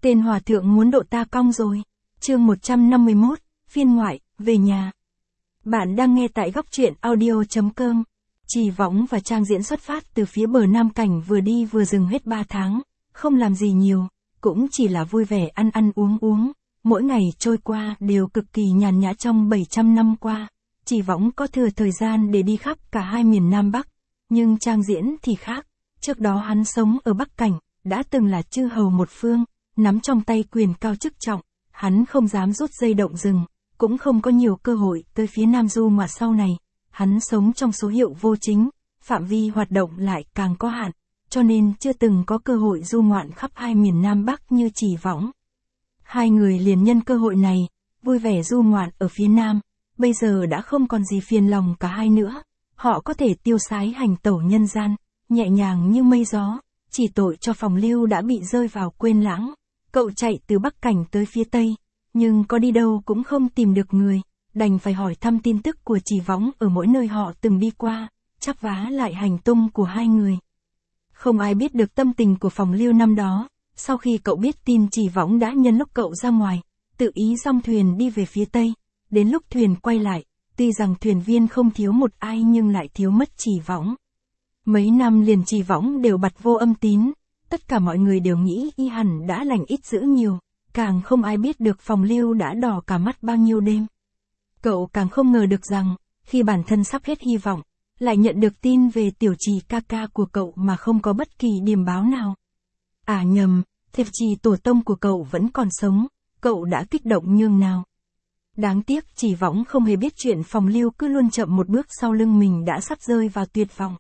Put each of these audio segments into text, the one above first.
Tên hòa thượng muốn độ ta cong rồi. Chương 151, phiên ngoại, về nhà. Bạn đang nghe tại góc truyện audio.com. Trì Võng và Trang Diễn xuất phát từ phía bờ Nam Cảnh vừa đi vừa dừng hết 3 tháng, không làm gì nhiều, cũng chỉ là vui vẻ ăn ăn uống uống. Mỗi ngày trôi qua đều cực kỳ nhàn nhã trong 700 năm qua. Trì Võng có thừa thời gian để đi khắp cả hai miền Nam Bắc, nhưng Trang Diễn thì khác. Trước đó hắn sống ở Bắc Cảnh, đã từng là chư hầu một phương, nắm trong tay quyền cao chức trọng, hắn không dám rút dây động rừng, cũng không có nhiều cơ hội tới phía Nam du ngoạn sau này. Hắn sống trong số hiệu vô chính, phạm vi hoạt động lại càng có hạn, cho nên chưa từng có cơ hội du ngoạn khắp hai miền Nam Bắc như Trì Võng. Hai người liền nhân cơ hội này, vui vẻ du ngoạn ở phía Nam, bây giờ đã không còn gì phiền lòng cả hai nữa, họ có thể tiêu sái hành tẩu nhân gian, nhẹ nhàng như mây gió, chỉ tội cho Phòng Lưu đã bị rơi vào quên lãng. Cậu chạy từ Bắc Cảnh tới phía Tây, nhưng có đi đâu cũng không tìm được người, đành phải hỏi thăm tin tức của Trì Võng ở mỗi nơi họ từng đi qua, chắp vá lại hành tung của hai người. Không ai biết được tâm tình của Phòng Lưu năm đó, sau khi cậu biết tin Trì Võng đã nhân lúc cậu ra ngoài, tự ý dong thuyền đi về phía Tây, đến lúc thuyền quay lại, tuy rằng thuyền viên không thiếu một ai nhưng lại thiếu mất Trì Võng. Mấy năm liền Trì Võng đều bặt vô âm tín, tất cả mọi người đều nghĩ y hẳn đã lành ít dữ nhiều, càng không ai biết được Phòng Lưu đã đỏ cả mắt bao nhiêu đêm. Cậu càng không ngờ được rằng, khi bản thân sắp hết hy vọng, lại nhận được tin về tiểu Trì ca ca của cậu mà không có bất kỳ điềm báo nào. À nhầm, thiệp Trì tổ tông của cậu vẫn còn sống, cậu đã kích động nhường nào. Đáng tiếc Trì Võng không hề biết chuyện Phòng Lưu cứ luôn chậm một bước sau lưng mình đã sắp rơi vào tuyệt vọng.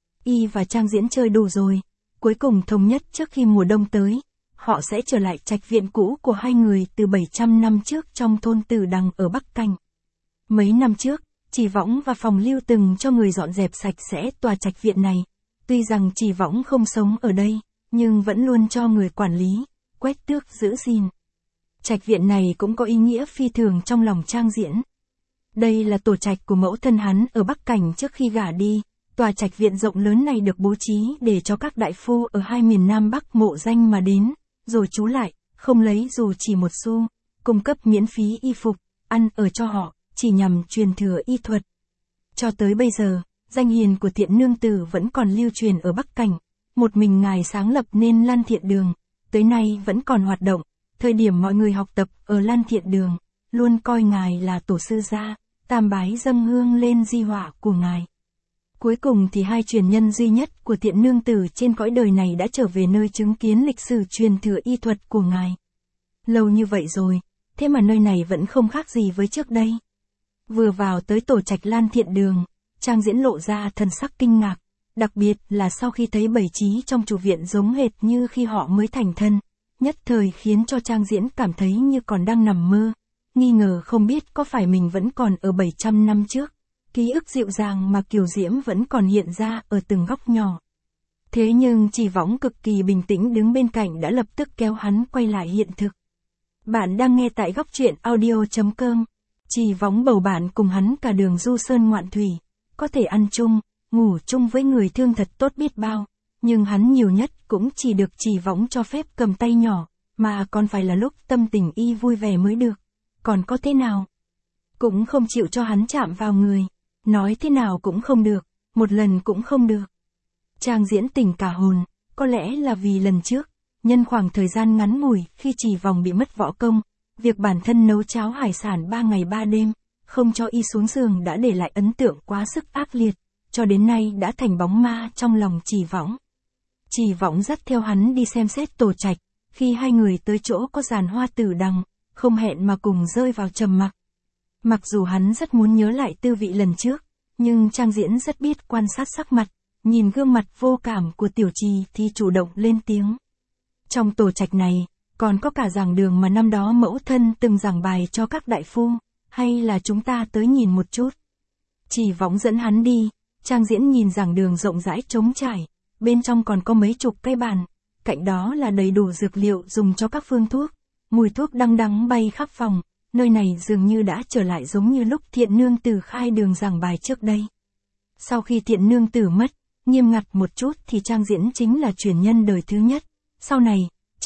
Y và Trang Diễn chơi đủ rồi, cuối cùng thống nhất trước khi mùa đông tới, họ sẽ trở lại trạch viện cũ của hai người từ 700 năm trước trong thôn Tử Đằng ở Bắc Cảnh. Mấy năm trước, Trì Võng và Phòng Lưu từng cho người dọn dẹp sạch sẽ tòa trạch viện này. Tuy rằng Trì Võng không sống ở đây, nhưng vẫn luôn cho người quản lý, quét tước giữ gìn. Trạch viện này cũng có ý nghĩa phi thường trong lòng Trang Diễn. Đây là tổ trạch của mẫu thân hắn ở Bắc Cảnh trước khi gả đi. Tòa trạch viện rộng lớn này được bố trí để cho các đại phu ở hai miền Nam Bắc mộ danh mà đến, rồi trú lại, không lấy dù chỉ một xu, cung cấp miễn phí y phục, ăn ở cho họ, chỉ nhằm truyền thừa y thuật. Cho tới bây giờ, danh hiền của Thiện Nương Tử vẫn còn lưu truyền ở Bắc Cảnh, một mình ngài sáng lập nên Lan Thiện Đường, tới nay vẫn còn hoạt động, thời điểm mọi người học tập ở Lan Thiện Đường, luôn coi ngài là tổ sư gia, tam bái dâng hương lên di họa của ngài. Cuối cùng thì hai truyền nhân duy nhất của Thiện Nương Tử trên cõi đời này đã trở về nơi chứng kiến lịch sử truyền thừa y thuật của ngài. Lâu như vậy rồi, thế mà nơi này vẫn không khác gì với trước đây. Vừa vào tới tổ trạch Lan Thiện Đường, Trang Diễn lộ ra thần sắc kinh ngạc, đặc biệt là sau khi thấy bày trí trong chủ viện giống hệt như khi họ mới thành thân, nhất thời khiến cho Trang Diễn cảm thấy như còn đang nằm mơ, nghi ngờ không biết có phải mình vẫn còn ở 700 năm trước. Ký ức dịu dàng mà kiều diễm vẫn còn hiện ra ở từng góc nhỏ. Thế nhưng Trì Võng cực kỳ bình tĩnh đứng bên cạnh đã lập tức kéo hắn quay lại hiện thực. Bạn đang nghe tại góc truyện audio.com. Trì Võng bầu bạn cùng hắn cả đường du sơn ngoạn thủy, có thể ăn chung, ngủ chung với người thương thật tốt biết bao, nhưng hắn nhiều nhất cũng chỉ được Trì Võng cho phép cầm tay nhỏ, mà còn phải là lúc tâm tình y vui vẻ mới được. Còn có thế nào? Cũng không chịu cho hắn chạm vào người. Nói thế nào cũng không được, một lần cũng không được. Trang Diễn tỉnh cả hồn, có lẽ là vì lần trước, nhân khoảng thời gian ngắn ngủi khi Trì Võng bị mất võ công, việc bản thân nấu cháo hải sản 3 ngày 3 đêm, không cho y xuống giường đã để lại ấn tượng quá sức ác liệt, cho đến nay đã thành bóng ma trong lòng Trì Võng. Trì Võng dắt theo hắn đi xem xét tổ trạch, khi hai người tới chỗ có giàn hoa Tử Đằng, không hẹn mà cùng rơi vào trầm mặc. Mặc dù hắn rất muốn nhớ lại tư vị lần trước, nhưng Trang Diễn rất biết quan sát sắc mặt, nhìn gương mặt vô cảm của tiểu Trì thì chủ động lên tiếng. Trong tổ trạch này, còn có cả giảng đường mà năm đó mẫu thân từng giảng bài cho các đại phu, hay là chúng ta tới nhìn một chút. Trì Võng dẫn hắn đi, Trang Diễn nhìn giảng đường rộng rãi trống trải, bên trong còn có mấy chục cây bàn, cạnh đó là đầy đủ dược liệu dùng cho các phương thuốc, mùi thuốc đăng đắng bay khắp phòng. Nơi này dường như đã trở lại giống như lúc Thiện Nương Tử khai đường giảng bài trước đây. Sau khi Thiện Nương Tử mất, nghiêm ngặt một chút thì Trang Diễn chính là truyền nhân đời thứ nhất. Sau này,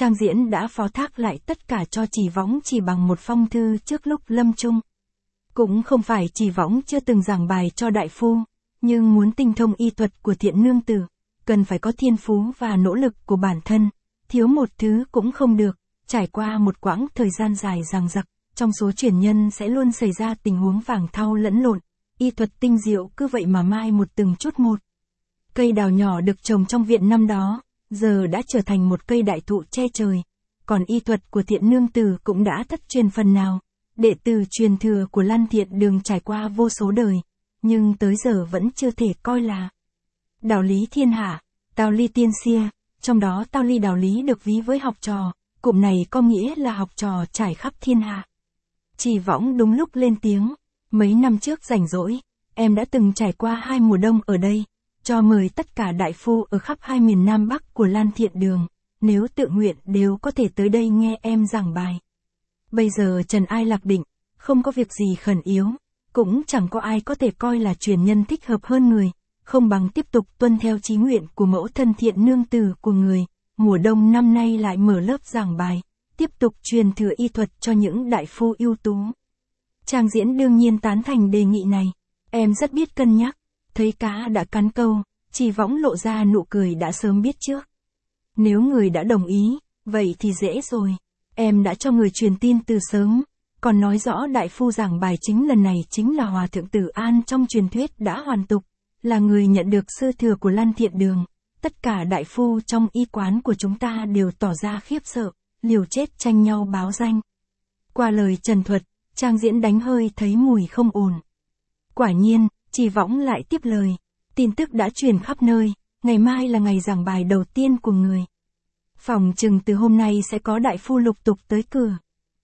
Trang Diễn đã phó thác lại tất cả cho Chỉ Võng chỉ bằng một phong thư trước lúc lâm chung. Cũng không phải Chỉ Võng chưa từng giảng bài cho đại phu, nhưng muốn tinh thông y thuật của Thiện nương tử, cần phải có thiên phú và nỗ lực của bản thân, thiếu một thứ cũng không được. Trải qua một quãng thời gian dài dằng dặc, trong số truyền nhân sẽ luôn xảy ra tình huống vàng thau lẫn lộn, y thuật tinh diệu cứ vậy mà mai một từng chút một. Cây đào nhỏ được trồng trong viện năm đó, giờ đã trở thành một cây đại thụ che trời, còn y thuật của Thiện nương tử cũng đã thất truyền phần nào. Đệ tử truyền thừa của Lan Thiện Đường trải qua vô số đời, nhưng tới giờ vẫn chưa thể coi là đạo lý thiên hạ, Tào Ly tiên xia, trong đó Tào Ly đạo lý được ví với học trò, cụm này có nghĩa là học trò trải khắp thiên hạ. Chỉ Võng đúng lúc lên tiếng, mấy năm trước rảnh rỗi, em đã từng trải qua 2 mùa đông ở đây, cho mời tất cả đại phu ở khắp 2 miền Nam Bắc của Lan Thiện Đường, nếu tự nguyện đều có thể tới đây nghe em giảng bài. Bây giờ trần ai lạc định, không có việc gì khẩn yếu, cũng chẳng có ai có thể coi là truyền nhân thích hợp hơn người, không bằng tiếp tục tuân theo chí nguyện của mẫu thân Thiện nương tử của người. Mùa đông năm nay lại mở lớp giảng bài, tiếp tục truyền thừa y thuật cho những đại phu ưu tú. Trang Diễn đương nhiên tán thành đề nghị này, em rất biết cân nhắc, thấy cá đã cắn câu, Chỉ Võng lộ ra nụ cười đã sớm biết trước. Nếu người đã đồng ý, vậy thì dễ rồi, em đã cho người truyền tin từ sớm, còn nói rõ đại phu giảng bài chính lần này chính là Hòa thượng Tử An trong truyền thuyết đã hoàn tục, là người nhận được sư thừa của Lan Thiện Đường. Tất cả đại phu trong y quán của chúng ta đều tỏ ra khiếp sợ, liều chết tranh nhau báo danh. Qua lời trần thuật, Trang Diễn đánh hơi thấy mùi không ổn. Quả nhiên, Chỉ Võng lại tiếp lời, tin tức đã truyền khắp nơi, ngày mai là ngày giảng bài đầu tiên của người. Phòng chừng từ hôm nay sẽ có đại phu lục tục tới cửa.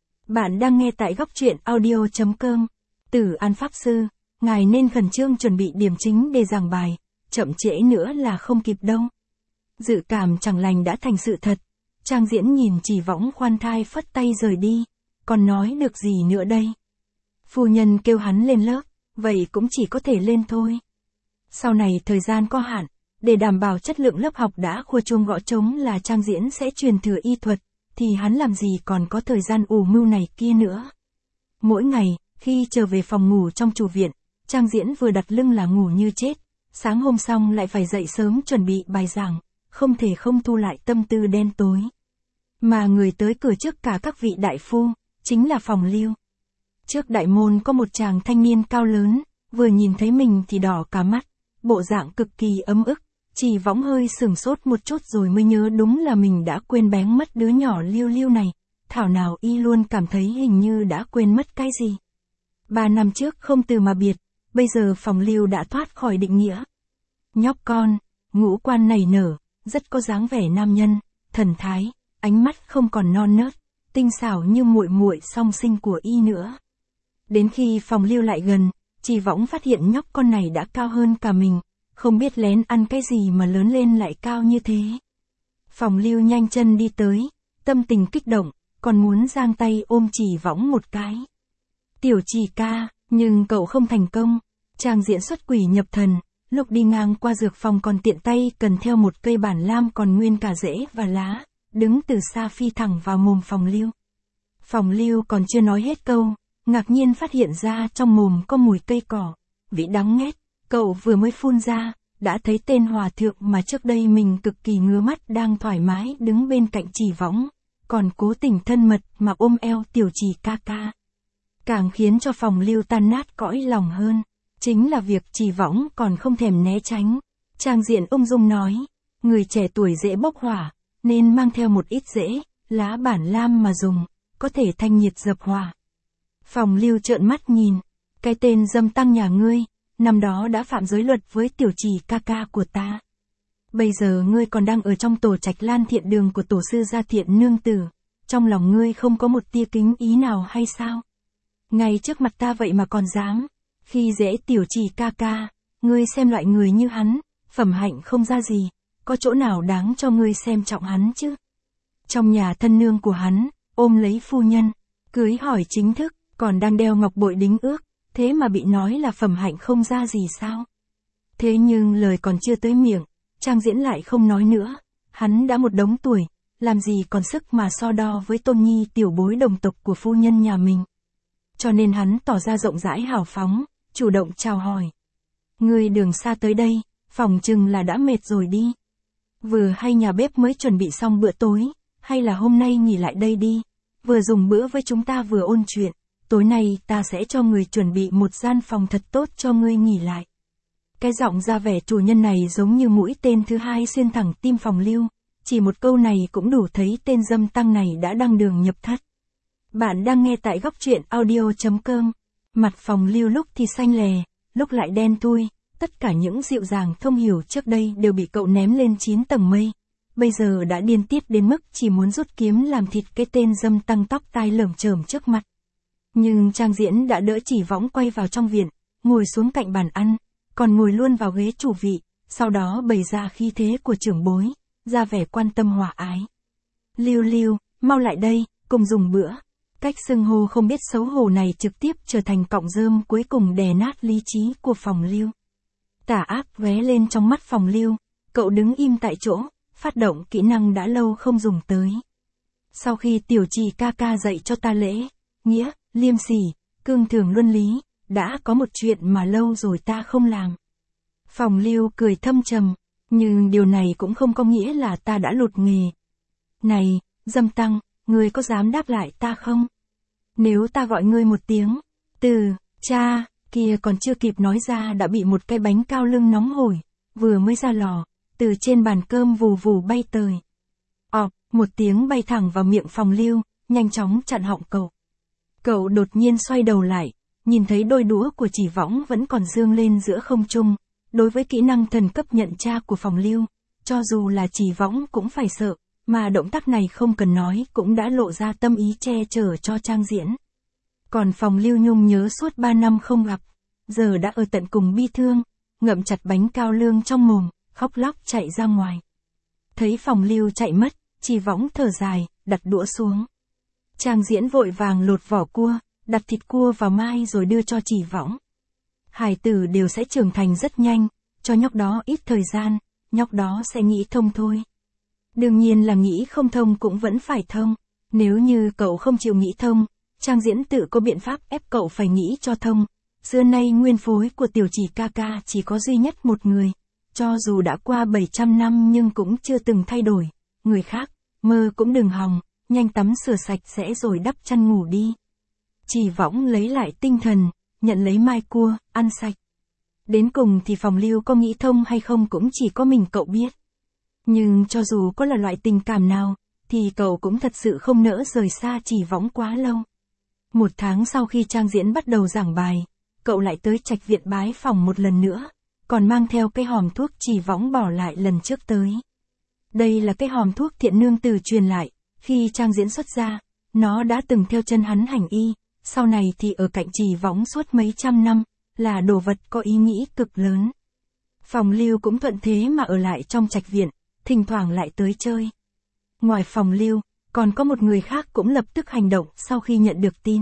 Bạn đang nghe tại góc truyện audio.com. Tử An Pháp Sư, ngài nên khẩn trương chuẩn bị điểm chính để giảng bài, chậm trễ nữa là không kịp đâu. Dự cảm chẳng lành đã thành sự thật. Trang Diễn nhìn Chỉ Võng khoan thai phất tay rời đi, còn nói được gì nữa đây? Phu nhân kêu hắn lên lớp, vậy cũng chỉ có thể lên thôi. Sau này thời gian có hạn, để đảm bảo chất lượng lớp học đã khua chuông gõ trống là Trang Diễn sẽ truyền thừa y thuật, thì hắn làm gì còn có thời gian ủ mưu này kia nữa. Mỗi ngày, khi trở về phòng ngủ trong chủ viện, Trang Diễn vừa đặt lưng là ngủ như chết, sáng hôm xong lại phải dậy sớm chuẩn bị bài giảng, không thể không thu lại tâm tư đen tối. Mà người tới cửa trước cả các vị đại phu, chính là Phòng Lưu. Trước đại môn có một chàng thanh niên cao lớn, vừa nhìn thấy mình thì đỏ cả mắt, bộ dạng cực kỳ ấm ức. Chỉ Võng hơi sửng sốt một chút rồi mới nhớ đúng là mình đã quên bén mất đứa nhỏ Lưu Lưu này, thảo nào y luôn cảm thấy hình như đã quên mất cái gì. 3 năm trước không từ mà biệt, bây giờ Phòng Lưu đã thoát khỏi định nghĩa. Nhóc con, ngũ quan nảy nở, rất có dáng vẻ nam nhân, thần thái, ánh mắt không còn non nớt, tinh xảo như muội muội song sinh của y nữa. Đến khi Phòng Lưu lại gần, Chỉ Võng phát hiện nhóc con này đã cao hơn cả mình, không biết lén ăn cái gì mà lớn lên lại cao như thế. Phòng Lưu nhanh chân đi tới, tâm tình kích động, còn muốn giang tay ôm Chỉ Võng một cái. Tiểu Chỉ ca, nhưng cậu không thành công. Trang Diễn xuất quỷ nhập thần, lúc đi ngang qua dược phòng còn tiện tay cần theo một cây bản lam còn nguyên cả rễ và lá, đứng từ xa phi thẳng vào mồm Phòng Lưu. Phòng Lưu còn chưa nói hết câu, ngạc nhiên phát hiện ra trong mồm có mùi cây cỏ, vị đắng nghét. Cậu vừa mới phun ra, đã thấy tên hòa thượng mà trước đây mình cực kỳ ngứa mắt đang thoải mái đứng bên cạnh Chỉ Võng, còn cố tình thân mật mà ôm eo Tiểu Chỉ ca ca. Càng khiến cho Phòng Lưu tan nát cõi lòng hơn, chính là việc Chỉ Võng còn không thèm né tránh. Trang Diện ung dung nói, người trẻ tuổi dễ bốc hỏa, nên mang theo một ít rễ, lá bản lam mà dùng, có thể thanh nhiệt dập hỏa. Phòng Lưu trợn mắt nhìn, cái tên dâm tăng nhà ngươi, năm đó đã phạm giới luật với Tiểu Chỉ ca ca của ta. Bây giờ ngươi còn đang ở trong tổ trạch Lan Thiện Đường của tổ sư gia Thiện nương tử, trong lòng ngươi không có một tia kính ý nào hay sao? Ngay trước mặt ta vậy mà còn dám, khi dễ Tiểu Chỉ ca ca, ngươi xem loại người như hắn, phẩm hạnh không ra gì, có chỗ nào đáng cho ngươi xem trọng hắn chứ? Trong nhà thân nương của hắn, ôm lấy phu nhân, cưới hỏi chính thức, còn đang đeo ngọc bội đính ước, thế mà bị nói là phẩm hạnh không ra gì sao? Thế nhưng lời còn chưa tới miệng, Trang Diễn lại không nói nữa, hắn đã một đống tuổi, làm gì còn sức mà so đo với Tôn Nhi tiểu bối đồng tộc của phu nhân nhà mình. Cho nên hắn tỏ ra rộng rãi hào phóng, chủ động chào hỏi. Ngươi đường xa tới đây, phỏng chừng là đã mệt rồi đi. Vừa hay nhà bếp mới chuẩn bị xong bữa tối, hay là hôm nay nghỉ lại đây đi. Vừa dùng bữa với chúng ta vừa ôn chuyện, tối nay ta sẽ cho người chuẩn bị một gian phòng thật tốt cho ngươi nghỉ lại. Cái giọng ra vẻ chủ nhân này giống như mũi tên thứ hai xuyên thẳng tim Phòng Lưu, chỉ một câu này cũng đủ thấy tên dâm tăng này đã đăng đường nhập thất. Bạn đang nghe tại góc truyện audio.com. Mặt Phòng Lưu lúc thì xanh lè, lúc lại đen thui, tất cả những dịu dàng thông hiểu trước đây đều bị cậu ném lên 9 tầng mây. Bây giờ đã điên tiết đến mức chỉ muốn rút kiếm làm thịt cái tên dâm tăng tóc tai lởm chởm trước mặt. Nhưng Trang Diễn đã đỡ Chỉ Võng quay vào trong viện, ngồi xuống cạnh bàn ăn, còn ngồi luôn vào ghế chủ vị, sau đó bày ra khí thế của trưởng bối, ra vẻ quan tâm hòa ái. Lưu Lưu, mau lại đây, cùng dùng bữa. Cách xưng hô không biết xấu hổ này trực tiếp trở thành cọng rơm cuối cùng đè nát lý trí của Phòng Lưu. Tà ác lóe lên trong mắt Phòng Lưu, cậu đứng im tại chỗ, phát động kỹ năng đã lâu không dùng tới. Sau khi tiểu Trì ca ca dạy cho ta lễ, nghĩa, liêm sỉ, cương thường luân lý, đã có một chuyện mà lâu rồi ta không làm. Phòng Lưu cười thâm trầm, nhưng điều này cũng không có nghĩa là ta đã lụt nghề. Này, dâm tăng, ngươi có dám đáp lại ta không? Nếu ta gọi ngươi một tiếng, từ, cha, kia còn chưa kịp nói ra đã bị một cái bánh cao lương nóng hổi, vừa mới ra lò, từ trên bàn cơm vù vù bay tới. Một tiếng bay thẳng vào miệng Phòng Lưu, nhanh chóng chặn họng cậu. Cậu đột nhiên xoay đầu lại, nhìn thấy đôi đũa của Chỉ Võng vẫn còn dương lên giữa không trung. Đối với kỹ năng thần cấp nhận tra của Phòng Lưu, cho dù là Chỉ Võng cũng phải sợ, mà động tác này không cần nói cũng đã lộ ra tâm ý che chở cho Trang Diễn. Còn Phòng Lưu nhung nhớ suốt 3 năm không gặp, giờ đã ở tận cùng bi thương, ngậm chặt bánh cao lương trong mồm, khóc lóc chạy ra ngoài. Thấy Phòng Lưu chạy mất, Chỉ Võng thở dài, đặt đũa xuống. Trang Diễn vội vàng lột vỏ cua, đặt thịt cua vào mai rồi đưa cho Chỉ Võng. Hải tử đều sẽ trưởng thành rất nhanh, cho nhóc đó ít thời gian, nhóc đó sẽ nghĩ thông thôi. Đương nhiên là nghĩ không thông cũng vẫn phải thông, nếu như cậu không chịu nghĩ thông, Trang Diễn tự có biện pháp ép cậu phải nghĩ cho thông. Xưa nay nguyên phối của tiểu Trì ca ca chỉ có duy nhất một người, cho dù đã qua 700 năm nhưng cũng chưa từng thay đổi, người khác, mơ cũng đừng hòng, nhanh tắm rửa sạch sẽ rồi đắp chăn ngủ đi. Chỉ Võng lấy lại tinh thần, nhận lấy mai cua, ăn sạch. Đến cùng thì Phòng Lưu có nghĩ thông hay không cũng chỉ có mình cậu biết. Nhưng cho dù có là loại tình cảm nào, thì cậu cũng thật sự không nỡ rời xa Chỉ Võng quá lâu. 1 tháng sau khi Trang Diễn bắt đầu giảng bài, cậu lại tới trạch viện bái phòng một lần nữa, còn mang theo cái hòm thuốc Chỉ Võng bỏ lại lần trước tới. Đây là cái hòm thuốc Thiện Nương Tử truyền lại, khi Trang Diễn xuất gia, nó đã từng theo chân hắn hành y, sau này thì ở cạnh Chỉ Võng suốt mấy trăm năm, là đồ vật có ý nghĩ cực lớn. Phòng Lưu cũng thuận thế mà ở lại trong trạch viện, thỉnh thoảng lại tới chơi. Ngoài Phòng Lưu, còn có một người khác cũng lập tức hành động sau khi nhận được tin.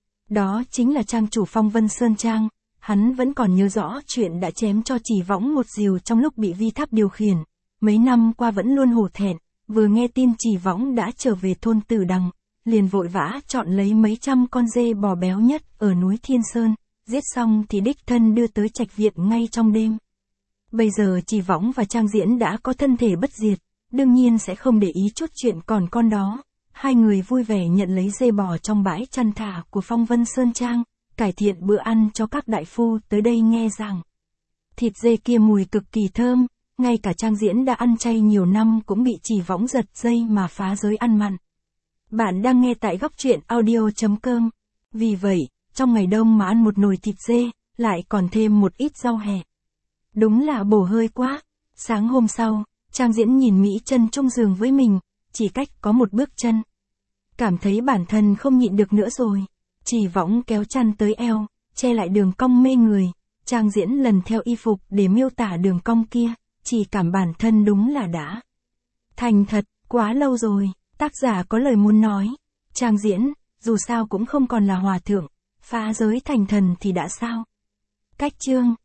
Đó chính là trang chủ Phong Vân Sơn Trang, hắn vẫn còn nhớ rõ chuyện đã chém cho Chỉ Võng một rìu trong lúc bị Vi Tháp điều khiển. Mấy năm qua vẫn luôn hổ thẹn, vừa nghe tin Chỉ Võng đã trở về thôn Tử Đằng, liền vội vã chọn lấy mấy trăm con dê bò béo nhất ở núi Thiên Sơn, giết xong thì đích thân đưa tới trạch viện ngay trong đêm. Bây giờ Chỉ Võng và Trang Diễn đã có thân thể bất diệt, đương nhiên sẽ không để ý chút chuyện còn con đó. Hai người vui vẻ nhận lấy dê bò trong bãi chăn thả của Phong Vân Sơn Trang, cải thiện bữa ăn cho các đại phu tới đây nghe rằng. Thịt dê kia mùi cực kỳ thơm, ngay cả Trang Diễn đã ăn chay nhiều năm cũng bị Chỉ Võng giật dây mà phá giới ăn mặn. Bạn đang nghe tại góc truyện audio.com. Vì vậy, trong ngày đông mà ăn một nồi thịt dê, lại còn thêm một ít rau hẹ. Đúng là bổ hơi quá. Sáng hôm sau, Trang Diễn nhìn Mỹ Chân chung giường với mình, chỉ cách có một bước chân. Cảm thấy bản thân không nhịn được nữa rồi. Chỉ Võng kéo chăn tới eo, che lại đường cong mê người. Trang Diễn lần theo y phục để miêu tả đường cong kia, chỉ cảm bản thân đúng là đã thành thật, quá lâu rồi. Tác giả có lời muốn nói. Trang Diễn, dù sao cũng không còn là hòa thượng, phá giới thành thần thì đã sao? Cách chương